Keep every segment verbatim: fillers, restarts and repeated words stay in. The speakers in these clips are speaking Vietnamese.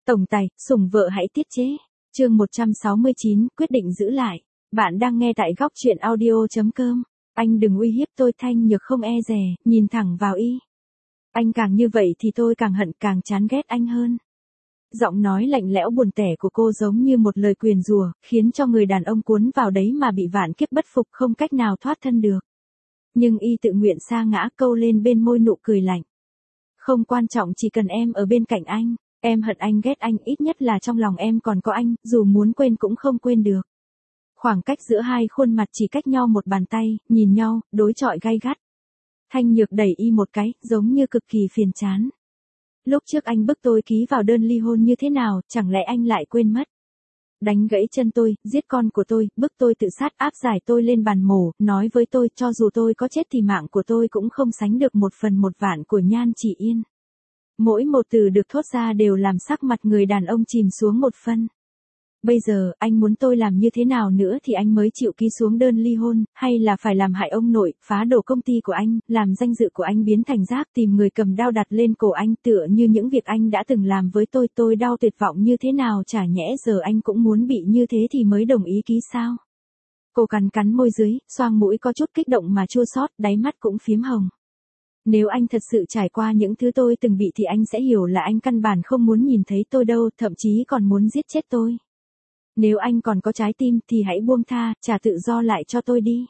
Tổng tài, sủng vợ hãy tiết chế. Chương một trăm sáu mươi chín, quyết định giữ lại. Bạn đang nghe tại góc truyện audio chấm com. Anh đừng uy hiếp tôi, Thanh Nhược không e dè, nhìn thẳng vào y. Anh càng như vậy thì tôi càng hận, càng chán ghét anh hơn. Giọng nói lạnh lẽo buồn tẻ của cô giống như một lời nguyền rủa, khiến cho người đàn ông cuốn vào đấy mà bị vạn kiếp bất phục, không cách nào thoát thân được. Nhưng y tự nguyện sa ngã, câu lên bên môi nụ cười lạnh. Không quan trọng, chỉ cần em ở bên cạnh anh. Em hận anh, ghét anh, ít nhất là trong lòng em còn có anh, dù muốn quên cũng không quên được. Khoảng cách giữa hai khuôn mặt chỉ cách nhau một bàn tay, nhìn nhau, đối chọi gay gắt. Thanh Nhược đẩy y một cái, giống như cực kỳ phiền chán. Lúc trước anh bức tôi ký vào đơn ly hôn như thế nào, chẳng lẽ anh lại quên mất? Đánh gãy chân tôi, giết con của tôi, bức tôi tự sát, áp giải tôi lên bàn mổ, nói với tôi cho dù tôi có chết thì mạng của tôi cũng không sánh được một phần một vạn của Nhan Chỉ Yên. Mỗi một từ được thốt ra đều làm sắc mặt người đàn ông chìm xuống một phân. Bây giờ, anh muốn tôi làm như thế nào nữa thì anh mới chịu ký xuống đơn ly hôn, hay là phải làm hại ông nội, phá đổ công ty của anh, làm danh dự của anh biến thành rác, tìm người cầm đao đặt lên cổ anh, tựa như những việc anh đã từng làm với tôi, tôi đau tuyệt vọng như thế nào, chả nhẽ giờ anh cũng muốn bị như thế thì mới đồng ý ký sao? Cô cắn cắn môi dưới, xoang mũi có chút kích động mà chua xót, đáy mắt cũng phiếm hồng. Nếu anh thật sự trải qua những thứ tôi từng bị thì anh sẽ hiểu là anh căn bản không muốn nhìn thấy tôi đâu, thậm chí còn muốn giết chết tôi. Nếu anh còn có trái tim thì hãy buông tha, trả tự do lại cho tôi đi.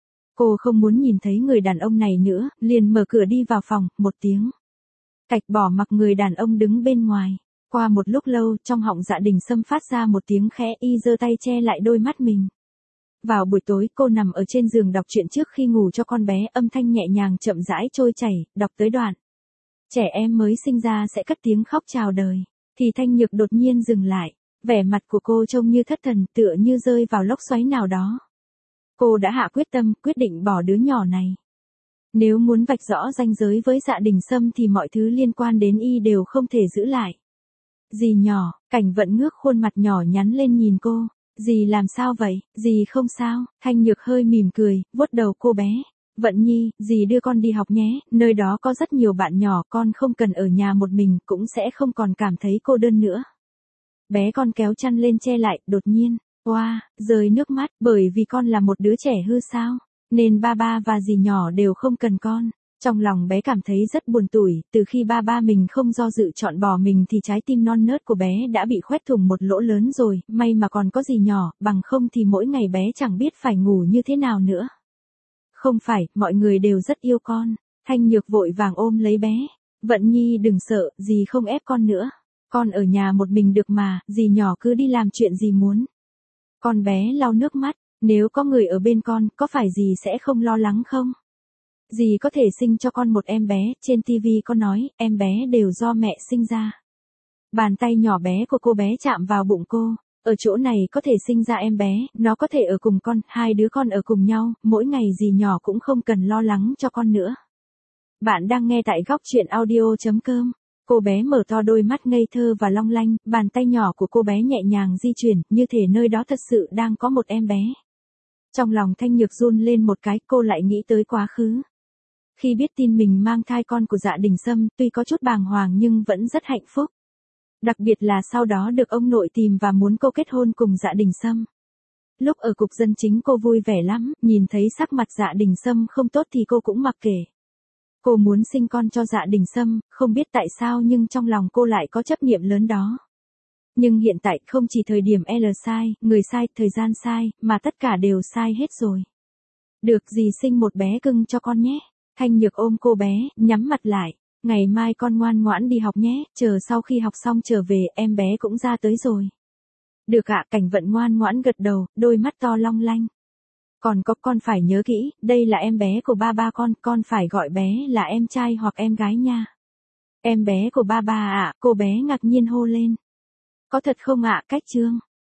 Cô không muốn nhìn thấy người đàn ông này nữa, liền mở cửa đi vào phòng, một tiếng. Cạch bỏ mặc người đàn ông đứng bên ngoài. Qua một lúc lâu, trong họng Dạ Đình Sâm phát ra một tiếng khẽ, y giơ tay che lại đôi mắt mình. Vào buổi tối, cô nằm ở trên giường đọc truyện trước khi ngủ cho con bé, âm thanh nhẹ nhàng chậm rãi trôi chảy, đọc tới đoạn. Trẻ em mới sinh ra sẽ cất tiếng khóc chào đời, thì Thanh Nhược đột nhiên dừng lại. Vẻ mặt của cô trông như thất thần, tựa như rơi vào lốc xoáy nào đó. Cô đã hạ quyết tâm, quyết định bỏ đứa nhỏ này. Nếu muốn vạch rõ ranh giới với Dạ Đình Sâm thì mọi thứ liên quan đến y đều không thể giữ lại. Dì nhỏ, Cảnh Vận ngước khuôn mặt nhỏ nhắn lên nhìn cô. Dì làm sao vậy? Dì không sao. Thanh Nhược hơi mỉm cười, vuốt đầu cô bé. Vận Nhi, dì đưa con đi học nhé, nơi đó có rất nhiều bạn nhỏ, con không cần ở nhà một mình, cũng sẽ không còn cảm thấy cô đơn nữa. Bé con kéo chăn lên che lại, đột nhiên, oa, wow, rơi nước mắt, bởi vì con là một đứa trẻ hư sao, nên ba ba và dì nhỏ đều không cần con. Trong lòng bé cảm thấy rất buồn tủi, từ khi ba ba mình không do dự chọn bỏ mình thì trái tim non nớt của bé đã bị khoét thủng một lỗ lớn rồi, may mà còn có dì nhỏ, bằng không thì mỗi ngày bé chẳng biết phải ngủ như thế nào nữa. Không phải, mọi người đều rất yêu con. Thanh Nhược vội vàng ôm lấy bé. Vận Nhi đừng sợ, dì không ép con nữa. Con ở nhà một mình được mà, dì nhỏ cứ đi làm chuyện gì muốn. Con bé lau nước mắt, nếu có người ở bên con, có phải dì sẽ không lo lắng không? Dì có thể sinh cho con một em bé, trên tivi con nói, em bé đều do mẹ sinh ra. Bàn tay nhỏ bé của cô bé chạm vào bụng cô, ở chỗ này có thể sinh ra em bé, nó có thể ở cùng con, hai đứa con ở cùng nhau, mỗi ngày dì nhỏ cũng không cần lo lắng cho con nữa. Bạn đang nghe tại góc truyện audio chấm com. Cô bé mở to đôi mắt ngây thơ và long lanh, bàn tay nhỏ của cô bé nhẹ nhàng di chuyển, như thể nơi đó thật sự đang có một em bé. Trong lòng Thanh Nhược run lên một cái, cô lại nghĩ tới quá khứ. Khi biết tin mình mang thai con của Dạ Đình Sâm, tuy có chút bàng hoàng nhưng vẫn rất hạnh phúc. Đặc biệt là sau đó được ông nội tìm và muốn cô kết hôn cùng Dạ Đình Sâm. Lúc ở cục dân chính cô vui vẻ lắm, nhìn thấy sắc mặt Dạ Đình Sâm không tốt thì cô cũng mặc kệ. Cô muốn sinh con cho Dạ Đình Sâm, không biết tại sao nhưng trong lòng cô lại có chấp niệm lớn đó. Nhưng hiện tại không chỉ thời điểm L sai, người sai, thời gian sai, mà tất cả đều sai hết rồi. Được dì sinh một bé cưng cho con nhé. Thanh Nhược ôm cô bé, nhắm mặt lại. Ngày mai con ngoan ngoãn đi học nhé, chờ sau khi học xong trở về em bé cũng ra tới rồi. Được ạ, Cảnh Vận ngoan ngoãn gật đầu, đôi mắt to long lanh. Còn có con phải nhớ kỹ, đây là em bé của ba ba con, con phải gọi bé là em trai hoặc em gái nha. Em bé của ba ba ạ, cô bé ngạc nhiên hô lên. Có thật không ạ? Cách chương.